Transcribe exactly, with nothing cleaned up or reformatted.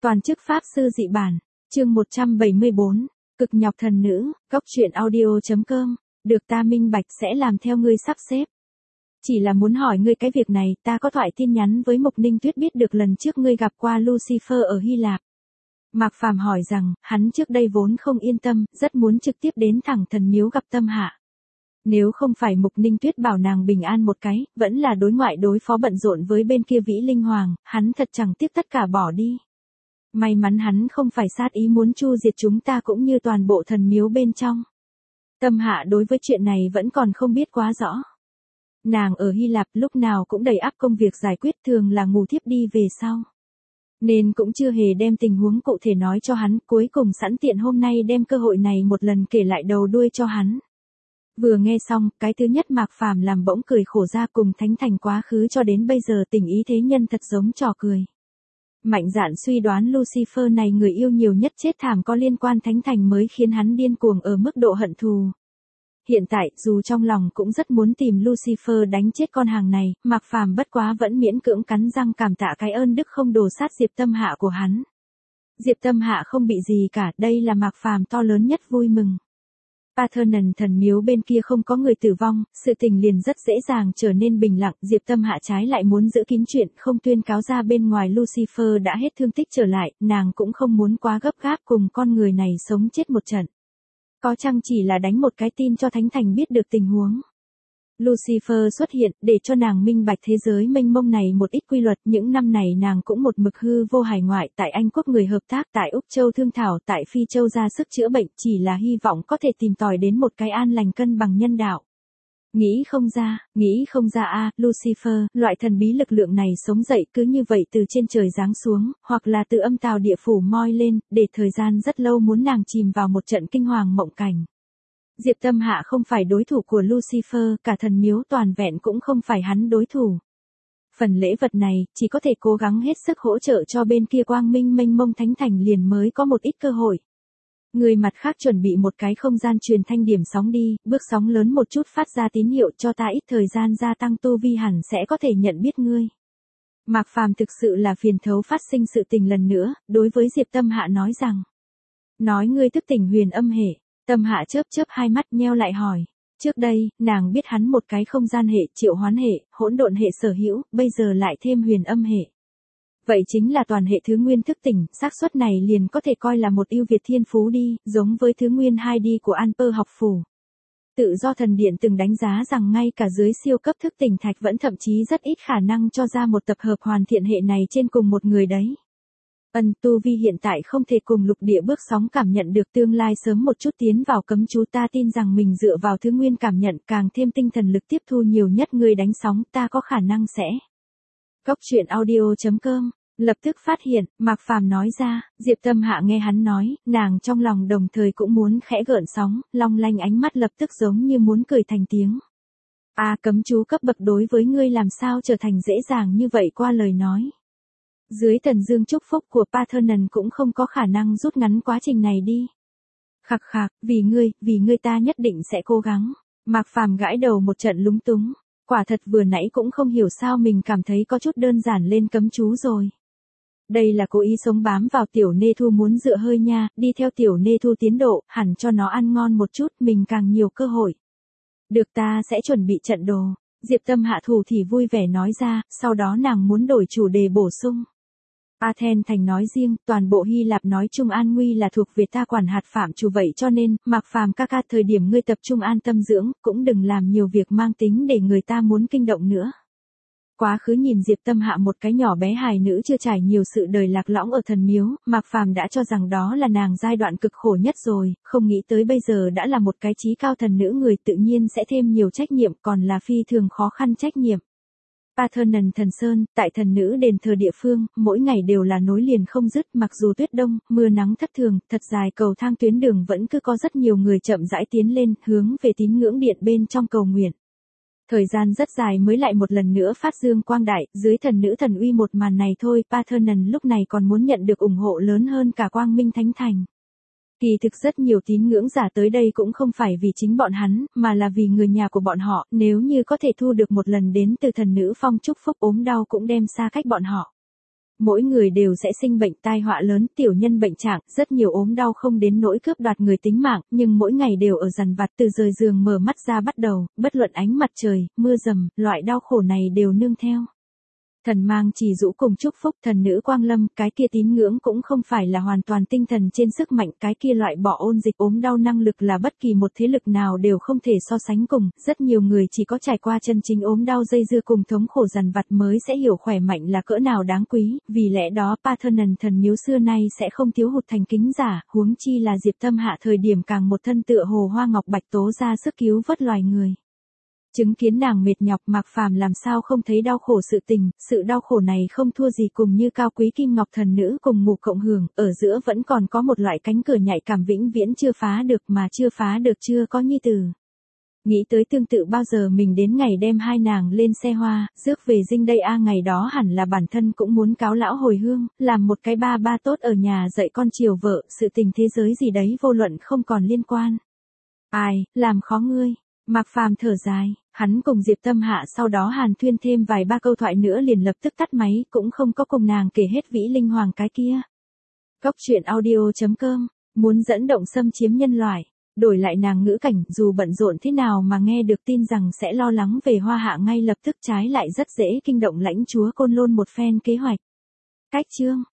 Toàn chức Pháp Sư Dị Bản, chương một trăm bảy mươi bốn, Cực nhọc thần nữ, góc truyện audio chấm com, được ta minh bạch sẽ làm theo ngươi sắp xếp. Chỉ là muốn hỏi ngươi cái việc này, ta có thoại tin nhắn với Mộc Ninh Tuyết biết được lần trước ngươi gặp qua Lucifer ở Hy Lạp. Mạc Phàm hỏi rằng, hắn trước đây vốn không yên tâm, rất muốn trực tiếp đến thẳng thần miếu gặp Tâm Hạ. Nếu không phải Mộc Ninh Tuyết bảo nàng bình an một cái, vẫn là đối ngoại đối phó bận rộn với bên kia Vĩ Linh Hoàng, hắn thật chẳng tiếc tất cả bỏ đi. May mắn hắn không phải sát ý muốn chu diệt chúng ta cũng như toàn bộ thần miếu bên trong. Tâm Hạ đối với chuyện này vẫn còn không biết quá rõ. Nàng ở Hy Lạp lúc nào cũng đầy ắp công việc giải quyết, thường là ngủ thiếp đi về sau. Nên cũng chưa hề đem tình huống cụ thể nói cho hắn, cuối cùng sẵn tiện hôm nay đem cơ hội này một lần kể lại đầu đuôi cho hắn. Vừa nghe xong, cái thứ nhất Mạc Phàm làm bỗng cười khổ ra, cùng Thánh Thành quá khứ cho đến bây giờ tình ý thế nhân thật giống trò cười. Mạnh dạn suy đoán Lucifer này người yêu nhiều nhất chết thảm có liên quan Thánh Thành mới khiến hắn điên cuồng ở mức độ hận thù. Hiện tại, dù trong lòng cũng rất muốn tìm Lucifer đánh chết con hàng này, Mạc Phàm bất quá vẫn miễn cưỡng cắn răng cảm tạ cái ơn đức không đổ sát Diệp Tâm Hạ của hắn. Diệp Tâm Hạ không bị gì cả, đây là Mạc Phàm to lớn nhất vui mừng. Parthenon thần miếu bên kia không có người tử vong, sự tình liền rất dễ dàng trở nên bình lặng. Diệp Tâm Hạ trái lại muốn giữ kín chuyện, không tuyên cáo ra bên ngoài Lucifer đã hết thương tích trở lại, nàng cũng không muốn quá gấp gáp cùng con người này sống chết một trận. Có chăng chỉ là đánh một cái tin cho Thánh Thành biết được tình huống. Lucifer xuất hiện để cho nàng minh bạch thế giới mênh mông này một ít quy luật. Những năm này nàng cũng một mực hư vô hải ngoại, tại Anh Quốc người hợp tác, tại Úc Châu thương thảo, tại Phi Châu ra sức chữa bệnh, chỉ là hy vọng có thể tìm tòi đến một cái an lành cân bằng nhân đạo. Nghĩ không ra, nghĩ không ra a, à, Lucifer, loại thần bí lực lượng này sống dậy cứ như vậy từ trên trời giáng xuống, hoặc là từ âm tào địa phủ moi lên, để thời gian rất lâu muốn nàng chìm vào một trận kinh hoàng mộng cảnh. Diệp Tâm Hạ không phải đối thủ của Lucifer, cả thần miếu toàn vẹn cũng không phải hắn đối thủ. Phần lễ vật này, chỉ có thể cố gắng hết sức hỗ trợ cho bên kia quang minh mênh mông Thánh Thành liền mới có một ít cơ hội. Người mặt khác chuẩn bị một cái không gian truyền thanh điểm sóng đi, bước sóng lớn một chút phát ra tín hiệu cho ta ít thời gian gia tăng tu vi hẳn sẽ có thể nhận biết ngươi. Mạc Phàm thực sự là phiền thấu phát sinh sự tình lần nữa, đối với Diệp Tâm Hạ nói rằng. Nói ngươi thức tỉnh huyền âm hệ. Tâm Hạ chớp chớp hai mắt nheo lại hỏi. Trước đây, nàng biết hắn một cái không gian hệ, triệu hoán hệ, hỗn độn hệ sở hữu, bây giờ lại thêm huyền âm hệ. Vậy chính là toàn hệ thứ nguyên thức tỉnh, xác suất này liền có thể coi là một ưu việt thiên phú đi, giống với thứ nguyên hai D của Anper học phủ. Tự do thần điện từng đánh giá rằng ngay cả dưới siêu cấp thức tỉnh thạch vẫn thậm chí rất ít khả năng cho ra một tập hợp hoàn thiện hệ này trên cùng một người đấy. Ân tu vi hiện tại không thể cùng lục địa bước sóng cảm nhận được tương lai sớm một chút tiến vào cấm chú, ta tin rằng mình dựa vào thứ nguyên cảm nhận càng thêm tinh thần lực tiếp thu nhiều nhất người đánh sóng, ta có khả năng sẽ. Góc truyện audio chấm com, lập tức phát hiện, Mạc Phàm nói ra, Diệp Tâm Hạ nghe hắn nói, nàng trong lòng đồng thời cũng muốn khẽ gợn sóng, long lanh ánh mắt lập tức giống như muốn cười thành tiếng. A à, cấm chú cấp bậc đối với ngươi làm sao trở thành dễ dàng như vậy qua lời nói. Dưới tần dương chúc phúc của Parthenon cũng không có khả năng rút ngắn quá trình này đi. Khạc khạc, vì ngươi, vì ngươi ta nhất định sẽ cố gắng. Mạc Phàm gãi đầu một trận lúng túng. Quả thật vừa nãy cũng không hiểu sao mình cảm thấy có chút đơn giản lên cấm chú rồi. Đây là cố ý sống bám vào tiểu nê thu muốn dựa hơi nha, đi theo tiểu nê thu tiến độ, hẳn cho nó ăn ngon một chút, mình càng nhiều cơ hội. Được, ta sẽ chuẩn bị trận đồ. Diệp Tâm Hạ thủ thì vui vẻ nói ra, sau đó nàng muốn đổi chủ đề bổ sung. Athens thành nói riêng, toàn bộ Hy Lạp nói chung an nguy là thuộc về ta quản hạt phạm chủ, vậy cho nên, Mạc Phàm ca ca thời điểm ngươi tập trung an tâm dưỡng, cũng đừng làm nhiều việc mang tính để người ta muốn kinh động nữa. Quá khứ nhìn Diệp Tâm Hạ một cái nhỏ bé hài nữ chưa trải nhiều sự đời lạc lõng ở thần miếu, Mạc Phàm đã cho rằng đó là nàng giai đoạn cực khổ nhất rồi, không nghĩ tới bây giờ đã là một cái trí cao thần nữ người tự nhiên sẽ thêm nhiều trách nhiệm, còn là phi thường khó khăn trách nhiệm. Parthenon thần sơn, tại thần nữ đền thờ địa phương, mỗi ngày đều là nối liền không dứt, mặc dù tuyết đông, mưa nắng thất thường, thật dài cầu thang tuyến đường vẫn cứ có rất nhiều người chậm rãi tiến lên, hướng về tín ngưỡng điện bên trong cầu nguyện. Thời gian rất dài mới lại một lần nữa phát dương quang đại, dưới thần nữ thần uy một màn này thôi, Parthenon lúc này còn muốn nhận được ủng hộ lớn hơn cả quang minh thánh thành. Kỳ thực rất nhiều tín ngưỡng giả tới đây cũng không phải vì chính bọn hắn, mà là vì người nhà của bọn họ, nếu như có thể thu được một lần đến từ thần nữ phong chúc phúc ốm đau cũng đem xa cách bọn họ. Mỗi người đều sẽ sinh bệnh tai họa lớn, tiểu nhân bệnh trạng, rất nhiều ốm đau không đến nỗi cướp đoạt người tính mạng, nhưng mỗi ngày đều ở dằn vặt từ rời giường mở mắt ra bắt đầu, bất luận ánh mặt trời, mưa dầm, loại đau khổ này đều nương theo. Thần mang chỉ dụ cùng chúc phúc, thần nữ quang lâm, cái kia tín ngưỡng cũng không phải là hoàn toàn tinh thần trên sức mạnh, cái kia loại bỏ ôn dịch ốm đau năng lực là bất kỳ một thế lực nào đều không thể so sánh cùng, rất nhiều người chỉ có trải qua chân chính ốm đau dây dưa cùng thống khổ dằn vặt mới sẽ hiểu khỏe mạnh là cỡ nào đáng quý, vì lẽ đó Parthenon thần miếu xưa nay sẽ không thiếu hụt thành kính giả, huống chi là Diệp Tâm Hạ thời điểm càng một thân tựa hồ hoa ngọc bạch tố ra sức cứu vớt loài người. Chứng kiến nàng mệt nhọc, Mạc Phàm làm sao không thấy đau khổ sự tình, sự đau khổ này không thua gì cùng như cao quý kim ngọc thần nữ cùng ngủ cộng hưởng, ở giữa vẫn còn có một loại cánh cửa nhạy cảm vĩnh viễn chưa phá được mà chưa phá được chưa có nhi tử. Nghĩ tới tương tự bao giờ mình đến ngày đem hai nàng lên xe hoa, rước về dinh đây a ngày đó hẳn là bản thân cũng muốn cáo lão hồi hương, làm một cái ba ba tốt ở nhà dạy con chiều vợ, sự tình thế giới gì đấy vô luận không còn liên quan. Ai, làm khó ngươi. Mạc Phàm thở dài, hắn cùng Diệp Tâm Hạ sau đó hàn thuyên thêm vài ba câu thoại nữa liền lập tức tắt máy, cũng không có cùng nàng kể hết vĩ linh hoàng cái kia. Góc truyện audio chấm com, muốn dẫn động xâm chiếm nhân loại, đổi lại nàng ngữ cảnh, dù bận rộn thế nào mà nghe được tin rằng sẽ lo lắng về Hoa Hạ ngay lập tức trái lại rất dễ kinh động lãnh chúa Côn Lôn một phen kế hoạch. Cách chương